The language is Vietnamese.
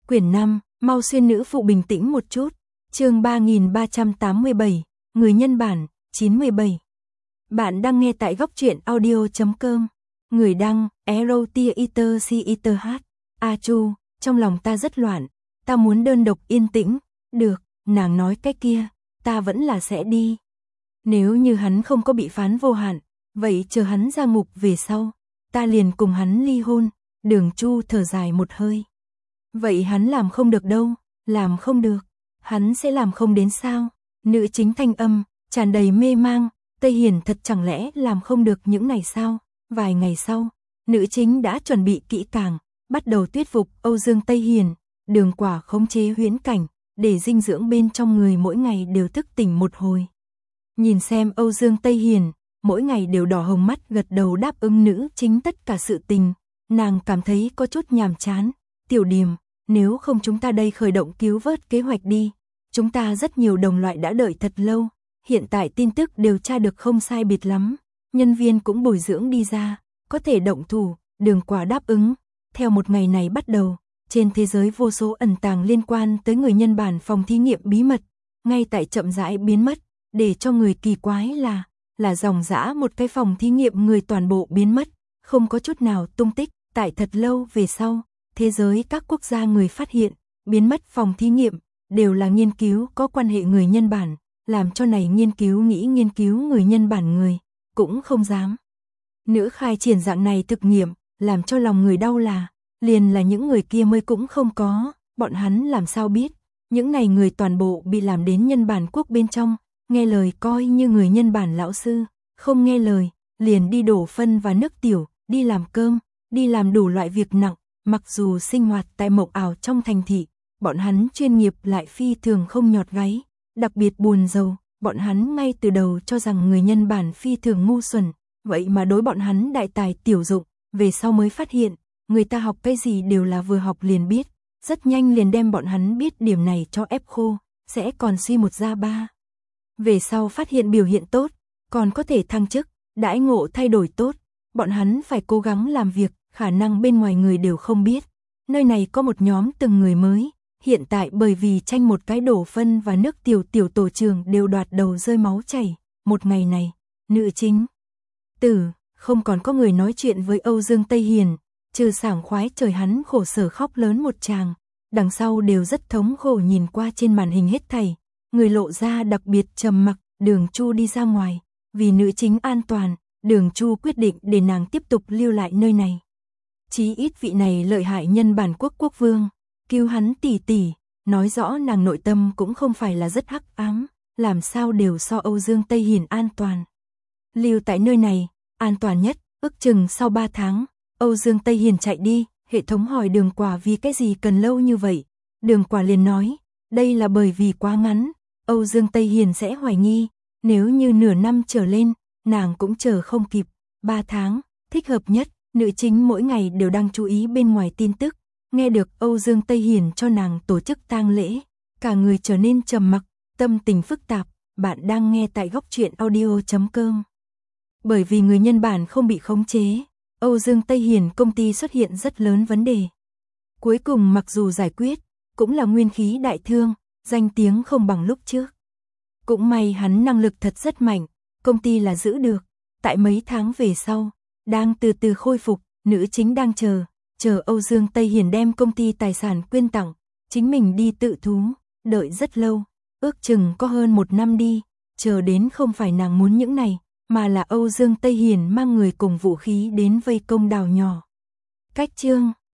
Quyển 5, mau xuyên nữ phụ bình tĩnh một chút. Chương 3387, người nhân bản, 97. Bạn đang nghe tại góc truyện audio.com. Người đăng, Erotiaiter. A Chu, trong lòng ta rất loạn, ta muốn đơn độc yên tĩnh. Được, nàng nói cái kia, ta vẫn là sẽ đi. Nếu như hắn không có bị phán vô hạn, vậy chờ hắn ra ngục về sau, ta liền cùng hắn ly hôn. Đường Chu thở dài một hơi. Vậy hắn làm không được đâu, làm không được. Hắn sẽ làm không đến sao? Nữ chính thanh âm, tràn đầy mê mang, Tây Hiền thật chẳng lẽ làm không được những này sao? Vài ngày sau, nữ chính đã chuẩn bị kỹ càng, bắt đầu thuyết phục Âu Dương Tây Hiền, Đường Quả khống chế huyễn cảnh, để dinh dưỡng bên trong người mỗi ngày đều thức tỉnh một hồi. Nhìn xem Âu Dương Tây Hiền, mỗi ngày đều đỏ hồng mắt gật đầu đáp ứng nữ chính tất cả sự tình, nàng cảm thấy có chút nhàm chán. Tiểu Điềm, nếu không chúng ta đây khởi động cứu vớt kế hoạch đi. Chúng ta rất nhiều đồng loại đã đợi thật lâu, hiện tại tin tức điều tra được không sai biệt lắm, nhân viên cũng bồi dưỡng đi ra, có thể động thủ. Đường Quả đáp ứng. Theo một ngày này bắt đầu, trên thế giới vô số ẩn tàng liên quan tới người nhân bản phòng thí nghiệm bí mật, ngay tại chậm rãi biến mất, để cho người kỳ quái là dòng dã một cái phòng thí nghiệm người toàn bộ biến mất, không có chút nào tung tích. Tại thật lâu về sau, thế giới các quốc gia người phát hiện, biến mất phòng thí nghiệm, đều là nghiên cứu có quan hệ người nhân bản, làm cho này nghiên cứu nghĩ nghiên cứu người nhân bản người, cũng không dám. Nữ khai triển dạng này thực nghiệm, làm cho lòng người đau liền là những người kia mới cũng không có, bọn hắn làm sao biết, những này người toàn bộ bị làm đến nhân bản quốc bên trong, nghe lời coi như người nhân bản lão sư, không nghe lời, liền đi đổ phân và nước tiểu, đi làm cơm, đi làm đủ loại việc nặng, mặc dù sinh hoạt tại mộng ảo trong thành thị, bọn hắn chuyên nghiệp lại phi thường không nhọt gáy, đặc biệt buồn rầu, bọn hắn ngay từ đầu cho rằng người nhân bản phi thường ngu xuẩn, vậy mà đối bọn hắn đại tài tiểu dụng, về sau mới phát hiện, người ta học cái gì đều là vừa học liền biết, rất nhanh liền đem bọn hắn biết điểm này cho ép khô, sẽ còn suy một ra ba. Về sau phát hiện biểu hiện tốt, còn có thể thăng chức, đãi ngộ thay đổi tốt, bọn hắn phải cố gắng làm việc, khả năng bên ngoài người đều không biết. Nơi này có một nhóm từng người mới, hiện tại bởi vì tranh một cái đổ phân và nước tiểu tổ trưởng đều đoạt đầu rơi máu chảy. Một ngày này, nữ chính không còn có người nói chuyện với Âu Dương Tây Hiền, trừ sảng khoái trời hắn khổ sở khóc lớn một tràng, đằng sau đều rất thống khổ nhìn qua trên màn hình hết thảy, người lộ ra đặc biệt trầm mặc. Đường Chu đi ra ngoài, vì nữ chính an toàn, Đường Chu quyết định để nàng tiếp tục lưu lại nơi này. Chí ít vị này lợi hại nhân bản quốc vương, cứu hắn tỷ, nói rõ nàng nội tâm cũng không phải là rất hắc ám, làm sao đều so Âu Dương Tây Hiền an toàn. Lưu tại nơi này, an toàn nhất, ước chừng sau 3 tháng, Âu Dương Tây Hiền chạy đi, hệ thống hỏi Đường Quả vì cái gì cần lâu như vậy. Đường Quả liền nói, đây là bởi vì quá ngắn, Âu Dương Tây Hiền sẽ hoài nghi, nếu như nửa năm trở lên, nàng cũng chờ không kịp. 3 tháng, thích hợp nhất. Nữ chính mỗi ngày đều đang chú ý bên ngoài tin tức, nghe được Âu Dương Tây Hiền cho nàng tổ chức tang lễ, cả người trở nên trầm mặc, tâm tình phức tạp. Bạn đang nghe tại góc truyện audio.com. Bởi vì người nhân bản không bị khống chế, Âu Dương Tây Hiền công ty xuất hiện rất lớn vấn đề. Cuối cùng mặc dù giải quyết, cũng là nguyên khí đại thương, danh tiếng không bằng lúc trước. Cũng may hắn năng lực thật rất mạnh, công ty là giữ được. Tại mấy tháng về sau, đang từ từ khôi phục, nữ chính đang chờ Âu Dương Tây Hiền đem công ty tài sản quyên tặng, chính mình đi tự thú, đợi rất lâu, ước chừng có hơn 1 năm đi, chờ đến không phải nàng muốn những này, mà là Âu Dương Tây Hiền mang người cùng vũ khí đến vây công đảo nhỏ. Cách chương